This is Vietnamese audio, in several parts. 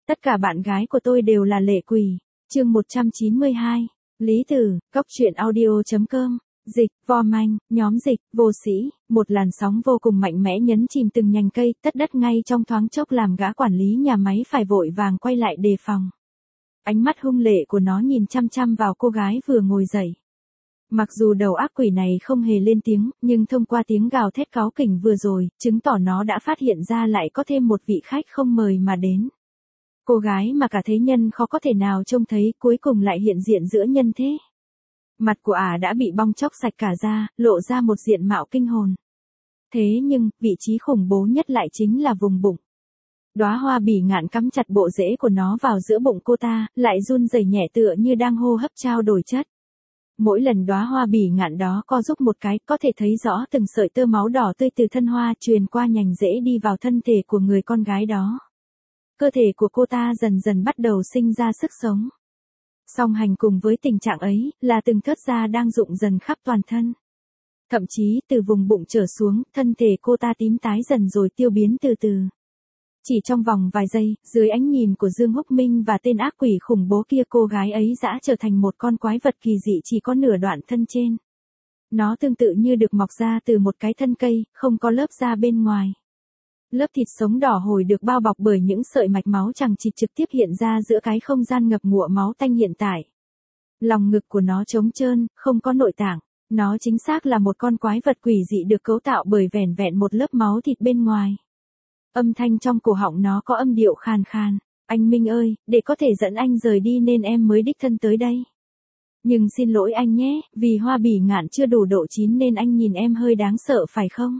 Tất cả bạn gái của tôi đều là lệ quỷ. Chương 192. Lý Tử, Cóc truyện audio.com. Dịch, vo manh, nhóm dịch, vô sĩ, một làn sóng vô cùng mạnh mẽ nhấn chìm từng nhành cây, tất đất ngay trong thoáng chốc làm gã quản lý nhà máy phải vội vàng quay lại đề phòng. Ánh mắt hung lệ của nó nhìn chăm chăm vào cô gái vừa ngồi dậy. Mặc dù đầu ác quỷ này không hề lên tiếng, nhưng thông qua tiếng gào thét cáu kỉnh vừa rồi, chứng tỏ nó đã phát hiện ra lại có thêm một vị khách không mời mà đến. Cô gái mà cả thế nhân khó có thể nào trông thấy cuối cùng lại hiện diện giữa nhân thế. Mặt của ả đã bị bong chóc sạch cả ra, lộ ra một diện mạo kinh hồn. Thế nhưng, vị trí khủng bố nhất lại chính là vùng bụng. Đóa hoa bỉ ngạn cắm chặt bộ rễ của nó vào giữa bụng cô ta, lại run rẩy nhẹ tựa như đang hô hấp trao đổi chất. Mỗi lần đóa hoa bỉ ngạn đó co rúm một cái, có thể thấy rõ từng sợi tơ máu đỏ tươi từ thân hoa truyền qua nhành rễ đi vào thân thể của người con gái đó. Cơ thể của cô ta dần dần bắt đầu sinh ra sức sống. Song hành cùng với tình trạng ấy, là từng thớt da đang rụng dần khắp toàn thân. Thậm chí, từ vùng bụng trở xuống, thân thể cô ta tím tái dần rồi tiêu biến từ từ. Chỉ trong vòng vài giây, dưới ánh nhìn của Dương Húc Minh và tên ác quỷ khủng bố kia, cô gái ấy dã trở thành một con quái vật kỳ dị chỉ có nửa đoạn thân trên. Nó tương tự như được mọc ra từ một cái thân cây, không có lớp da bên ngoài. Lớp thịt sống đỏ hổi được bao bọc bởi những sợi mạch máu chằng chịt trực tiếp hiện ra giữa cái không gian ngập ngụa máu tanh hiện tại. Lòng ngực của nó trống trơn, không có nội tạng. Nó chính xác là một con quái vật quỷ dị được cấu tạo bởi vẻn vẹn một lớp máu thịt bên ngoài. Âm thanh trong cổ họng nó có âm điệu khàn khàn. Anh Minh ơi, để có thể dẫn anh rời đi nên em mới đích thân tới đây. Nhưng xin lỗi anh nhé, vì hoa bỉ ngạn chưa đủ độ chín nên anh nhìn em hơi đáng sợ phải không?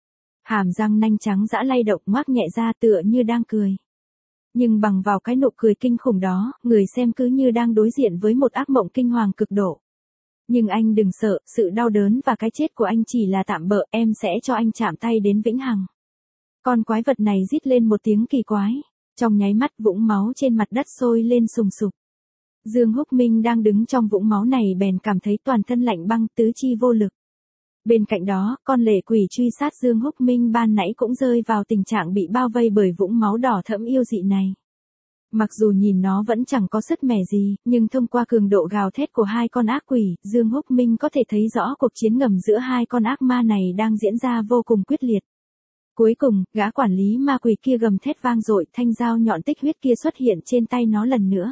Hàm răng nanh trắng dã lay động ngoác nhẹ ra tựa như đang cười. Nhưng bằng vào cái nụ cười kinh khủng đó, người xem cứ như đang đối diện với một ác mộng kinh hoàng cực độ. Nhưng anh đừng sợ, sự đau đớn và cái chết của anh chỉ là tạm bợ, em sẽ cho anh chạm tay đến vĩnh hằng. Con quái vật này rít lên một tiếng kỳ quái. Trong nháy mắt vũng máu trên mặt đất sôi lên sùng sục. Dương Húc Minh đang đứng trong vũng máu này bèn cảm thấy toàn thân lạnh băng, tứ chi vô lực. Bên cạnh đó, con lệ quỷ truy sát Dương Húc Minh ban nãy cũng rơi vào tình trạng bị bao vây bởi vũng máu đỏ thẫm yêu dị này. Mặc dù nhìn nó vẫn chẳng có sứt mẻ gì, nhưng thông qua cường độ gào thét của hai con ác quỷ, Dương Húc Minh có thể thấy rõ cuộc chiến ngầm giữa hai con ác ma này đang diễn ra vô cùng quyết liệt. Cuối cùng, gã quản lý ma quỷ kia gầm thét vang dội, thanh dao nhọn tích huyết kia xuất hiện trên tay nó lần nữa.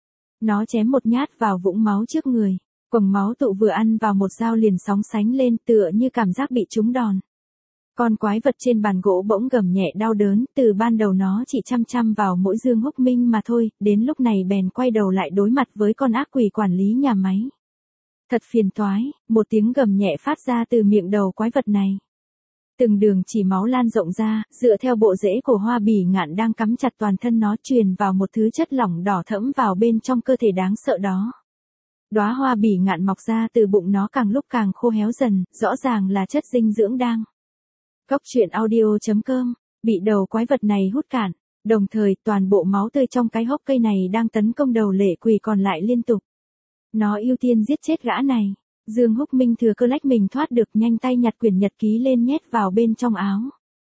Nó chém một nhát vào vũng máu trước người. Quầng máu tụ vừa ăn vào một dao liền sóng sánh lên tựa như cảm giác bị trúng đòn. Con quái vật trên bàn gỗ bỗng gầm nhẹ đau đớn, từ ban đầu nó chỉ chăm chăm vào mỗi Dương Húc Minh mà thôi, đến lúc này bèn quay đầu lại đối mặt với con ác quỷ quản lý nhà máy. Thật phiền toái, một tiếng gầm nhẹ phát ra từ miệng đầu quái vật này. Từng đường chỉ máu lan rộng ra, dựa theo bộ rễ của hoa bỉ ngạn đang cắm chặt toàn thân nó truyền vào một thứ chất lỏng đỏ thẫm vào bên trong cơ thể đáng sợ đó. Đóa hoa bỉ ngạn mọc ra từ bụng nó càng lúc càng khô héo dần, rõ ràng là chất dinh dưỡng đang. Cóc truyện audio.com, bị đầu quái vật này hút cạn, đồng thời toàn bộ máu tươi trong cái hốc cây này đang tấn công đầu lệ quỷ còn lại liên tục. Nó ưu tiên giết chết gã này. Dương Húc Minh thừa cơ lách mình thoát được, nhanh tay nhặt quyển nhật ký lên nhét vào bên trong áo.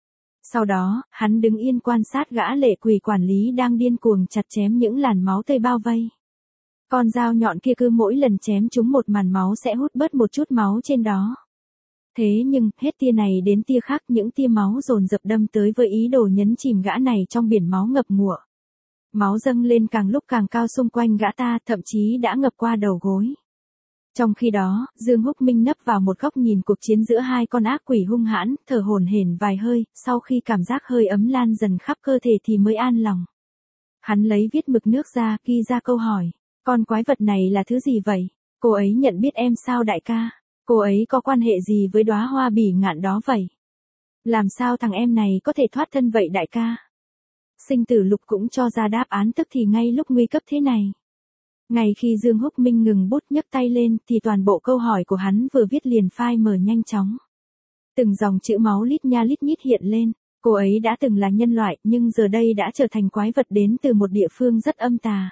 Sau đó, hắn đứng yên quan sát gã lệ quỷ quản lý đang điên cuồng chặt chém những làn máu tươi bao vây. Con dao nhọn kia cứ mỗi lần chém chúng một màn máu sẽ hút bớt một chút máu trên đó. Thế nhưng, hết tia này đến tia khác, những tia máu dồn dập đâm tới với ý đồ nhấn chìm gã này trong biển máu ngập ngụa. Máu dâng lên càng lúc càng cao xung quanh gã ta, thậm chí đã ngập qua đầu gối. Trong khi đó, Dương Húc Minh nấp vào một góc nhìn cuộc chiến giữa hai con ác quỷ hung hãn, thở hổn hển vài hơi, sau khi cảm giác hơi ấm lan dần khắp cơ thể thì mới an lòng. Hắn lấy viết mực nước ra, ghi ra câu hỏi. Con quái vật này là thứ gì vậy? Cô ấy nhận biết em sao đại ca? Cô ấy có quan hệ gì với đóa hoa bỉ ngạn đó vậy? Làm sao thằng em này có thể thoát thân vậy đại ca? Sinh tử lục cũng cho ra đáp án tức thì ngay lúc nguy cấp thế này. Ngay khi Dương Húc Minh ngừng bút nhấc tay lên thì toàn bộ câu hỏi của hắn vừa viết liền phai mờ nhanh chóng. Từng dòng chữ máu lít nha lít nhít hiện lên. Cô ấy đã từng là nhân loại nhưng giờ đây đã trở thành quái vật đến từ một địa phương rất âm tà.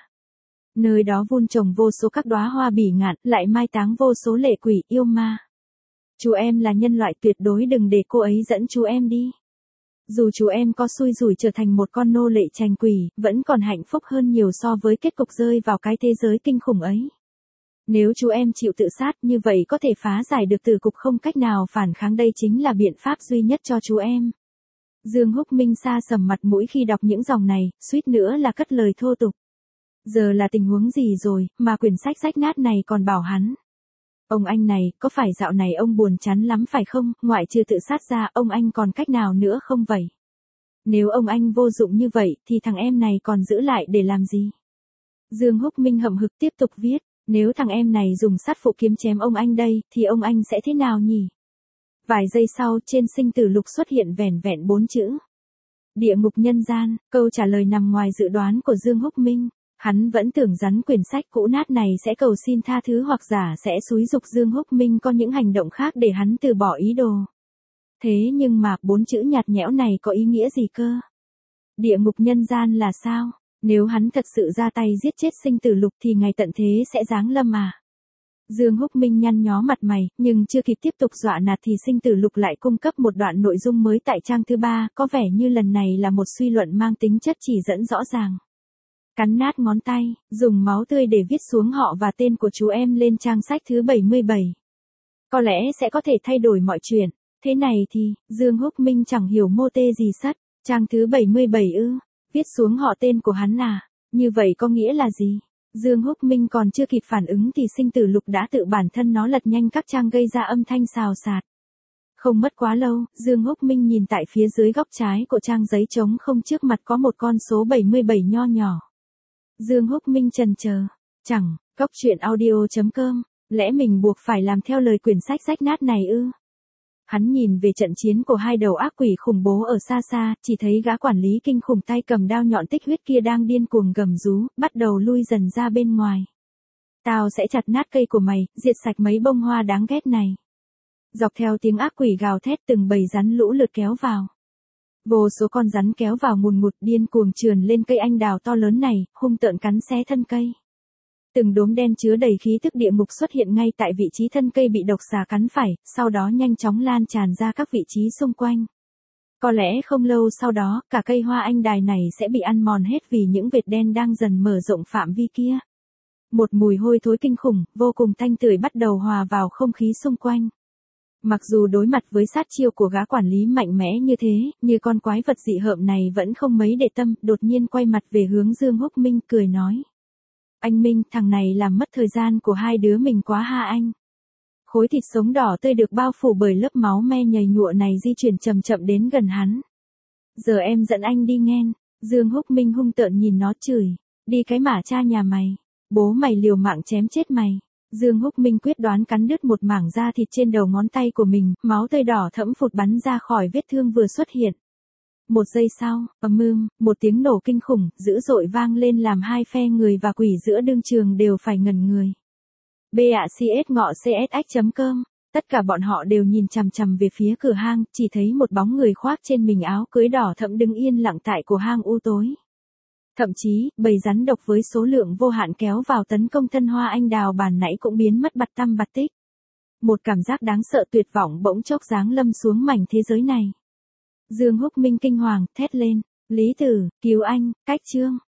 Nơi đó vun trồng vô số các đóa hoa bỉ ngạn, lại mai táng vô số lệ quỷ yêu ma. Chú em là nhân loại tuyệt đối đừng để cô ấy dẫn chú em đi. Dù chú em có xui rủi trở thành một con nô lệ trành quỷ, vẫn còn hạnh phúc hơn nhiều so với kết cục rơi vào cái thế giới kinh khủng ấy. Nếu chú em chịu tự sát như vậy có thể phá giải được tử cục không cách nào phản kháng, đây chính là biện pháp duy nhất cho chú em. Dương Húc Minh xa sầm mặt mũi khi đọc những dòng này, suýt nữa là cất lời thô tục. Giờ là tình huống gì rồi, mà quyển sách rách nát này còn bảo hắn. Ông anh này, có phải dạo này ông buồn chán lắm phải không, ngoại trừ tự sát ra, ông anh còn cách nào nữa không vậy? Nếu ông anh vô dụng như vậy, thì thằng em này còn giữ lại để làm gì? Dương Húc Minh hậm hực tiếp tục viết, nếu thằng em này dùng sát phụ kiếm chém ông anh đây, thì ông anh sẽ thế nào nhỉ? Vài giây sau, trên sinh tử lục xuất hiện vẻn vẹn 4 chữ. Địa ngục nhân gian, câu trả lời nằm ngoài dự đoán của Dương Húc Minh. Hắn vẫn tưởng rắn quyển sách cũ nát này sẽ cầu xin tha thứ hoặc giả sẽ xúi giục Dương Húc Minh có những hành động khác để hắn từ bỏ ý đồ. Thế nhưng mà 4 chữ nhạt nhẽo này có ý nghĩa gì cơ? Địa ngục nhân gian là sao? Nếu hắn thật sự ra tay giết chết sinh tử lục thì ngày tận thế sẽ giáng lâm à? Dương Húc Minh nhăn nhó mặt mày, nhưng chưa kịp tiếp tục dọa nạt thì sinh tử lục lại cung cấp một đoạn nội dung mới tại trang thứ 3, có vẻ như lần này là một suy luận mang tính chất chỉ dẫn rõ ràng. Cắn nát ngón tay, dùng máu tươi để viết xuống họ và tên của chú em lên trang sách thứ 77. Có lẽ sẽ có thể thay đổi mọi chuyện. Thế này thì, Dương Húc Minh chẳng hiểu mô tê gì sắt. Trang thứ 77 ư, viết xuống họ tên của hắn à, như vậy có nghĩa là gì? Dương Húc Minh còn chưa kịp phản ứng thì sinh tử lục đã tự bản thân nó lật nhanh các trang gây ra âm thanh xào xạc. Không mất quá lâu, Dương Húc Minh nhìn tại phía dưới góc trái của trang giấy trống không trước mặt có một con số 77 nho nhỏ. Dương Húc Minh chần chờ, chẳng, Cóc Truyện Audio.com, lẽ mình buộc phải làm theo lời quyển sách rách nát này ư? Hắn nhìn về trận chiến của hai đầu ác quỷ khủng bố ở xa xa, chỉ thấy gã quản lý kinh khủng tay cầm đao nhọn tích huyết kia đang điên cuồng gầm rú, bắt đầu lui dần ra bên ngoài. Tao sẽ chặt nát cây của mày, diệt sạch mấy bông hoa đáng ghét này. Dọc theo tiếng ác quỷ gào thét từng bầy rắn lũ lượt kéo vào. Vô số con rắn kéo vào ngùn ngụt điên cuồng trườn lên cây anh đào to lớn này, hung tợn cắn xé thân cây. Từng đốm đen chứa đầy khí tức địa ngục xuất hiện ngay tại vị trí thân cây bị độc xà cắn phải, sau đó nhanh chóng lan tràn ra các vị trí xung quanh. Có lẽ không lâu sau đó, cả cây hoa anh đài này sẽ bị ăn mòn hết vì những vệt đen đang dần mở rộng phạm vi kia. Một mùi hôi thối kinh khủng, vô cùng tanh tưởi bắt đầu hòa vào không khí xung quanh. Mặc dù đối mặt với sát chiêu của gã quản lý mạnh mẽ như thế, như con quái vật dị hợm này vẫn không mấy để tâm, đột nhiên quay mặt về hướng Dương Húc Minh cười nói. Anh Minh, thằng này làm mất thời gian của hai đứa mình quá ha anh. Khối thịt sống đỏ tươi được bao phủ bởi lớp máu me nhầy nhụa này di chuyển chậm chậm đến gần hắn. Giờ em dẫn anh đi nghe. Dương Húc Minh hung tợn nhìn nó chửi. Đi cái mả cha nhà mày. Bố mày liều mạng chém chết mày. Dương Húc Minh quyết đoán cắn đứt một mảng da thịt trên đầu ngón tay của mình, máu tươi đỏ thẫm phụt bắn ra khỏi vết thương vừa xuất hiện. Một giây sau, một tiếng nổ kinh khủng, dữ dội vang lên làm hai phe người và quỷ giữa đương trường đều phải ngẩn người. BACS.com, tất cả bọn họ đều nhìn chằm chằm về phía cửa hang, chỉ thấy một bóng người khoác trên mình áo cưới đỏ thẫm đứng yên lặng tại cổ hang u tối. Thậm chí, bầy rắn độc với số lượng vô hạn kéo vào tấn công thân hoa anh đào bàn nãy cũng biến mất bặt tăm bặt tích. Một cảm giác đáng sợ tuyệt vọng bỗng chốc giáng lâm xuống mảnh thế giới này. Dương Húc Minh kinh hoàng, thét lên, Lý Tử, cứu anh, cách chương.